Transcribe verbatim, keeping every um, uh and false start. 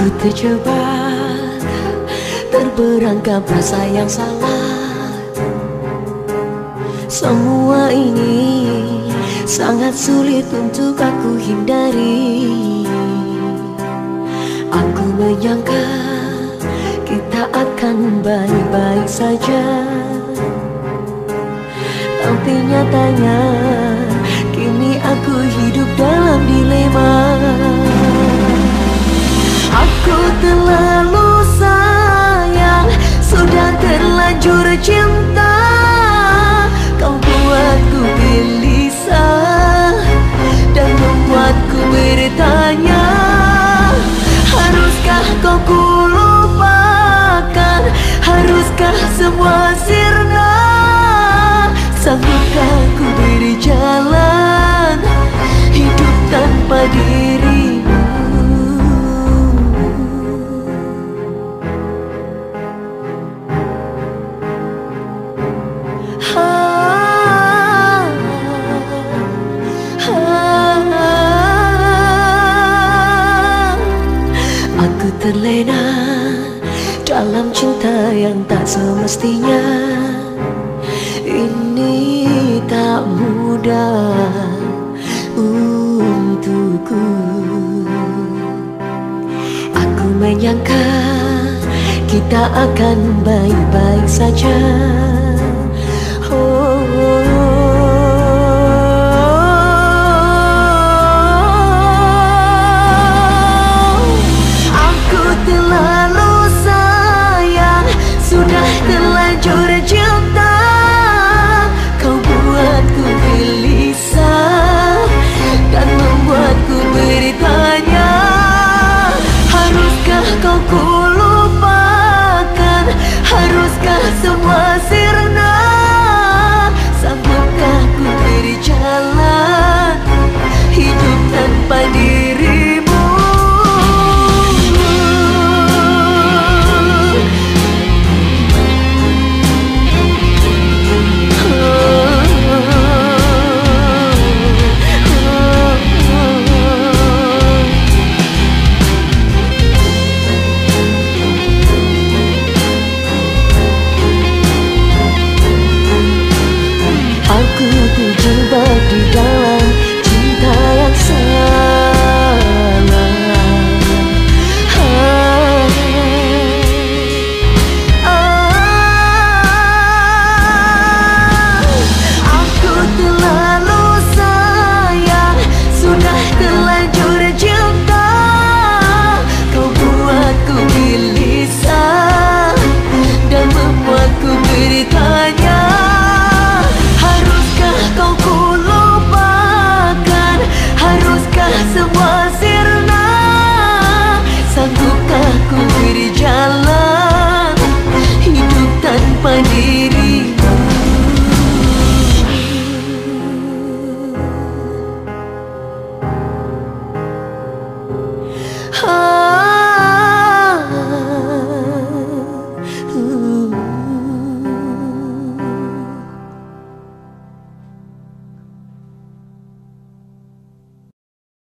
Aku terjebak, terperangkap rasa yang salah. Semua ini sangat sulit untuk aku hindari. Aku menyangka kita akan baik-baik saja, tapi nyatanya kini aku hidup dalam dilema. Aku terlalu sayang, sudah terlanjur cinta. Kau buatku gelisah dan membuatku bertanya, haruskah kau kulupakan? Haruskah semua sirna? Sanggupkah ku berjalan hidup tanpa dirimu? Aku terlena dalam cinta yang tak semestinya. Ini tak mudah untukku. Aku menyangka kita akan baik-baik saja,